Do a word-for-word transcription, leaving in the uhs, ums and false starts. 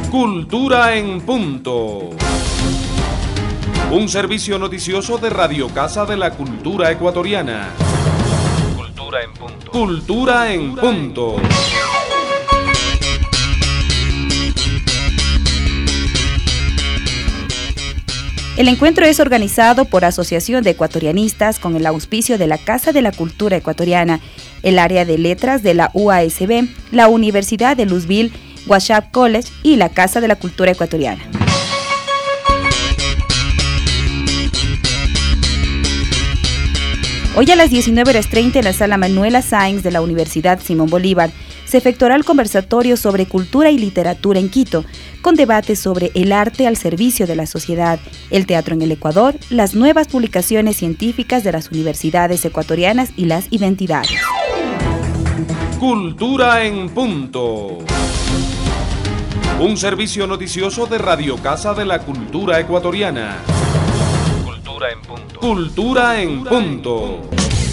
Cultura en Punto. Un servicio noticioso de Radio Casa de la Cultura Ecuatoriana. Cultura en Punto. Cultura en Punto. El encuentro es organizado por Asociación de Ecuatorianistas con el auspicio de la Casa de la Cultura Ecuatoriana, el área de letras de la U A S B, la Universidad de Luzville, Washab College y la Casa de la Cultura Ecuatoriana. Hoy a las diecinueve horas treinta en la sala Manuela Sáenz de la Universidad Simón Bolívar se efectuará el conversatorio sobre cultura y literatura en Quito, con debates sobre el arte al servicio de la sociedad, el teatro en el Ecuador, las nuevas publicaciones científicas de las universidades ecuatorianas y las identidades. Cultura en Punto. Un servicio noticioso de Radio Casa de la Cultura Ecuatoriana. Cultura en Punto. Cultura en Punto.